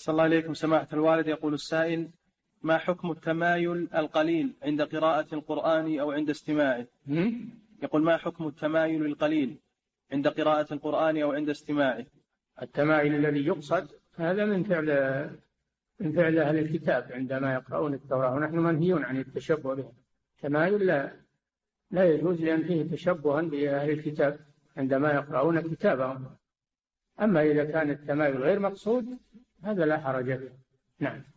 صلى الله عليكم سماحة الوالد. يقول السائل: ما حكم التمايل القليل عند قراءة القرآن أو عند استماعه؟ يقول: ما حكم التمايل القليل عند قراءة القرآن أو عند استماعه؟ التمايل الذي يقصد هذا من فعل أهل الكتاب عندما يقرؤون التوراة، ونحن منهيون عن التشبه به. التمايل لا يجوز، لأن فيه تشبها بأهل الكتاب عندما يقرؤون كتابهم. أما إذا كان التمايل غير مقصود هذا لا حرج به. نعم.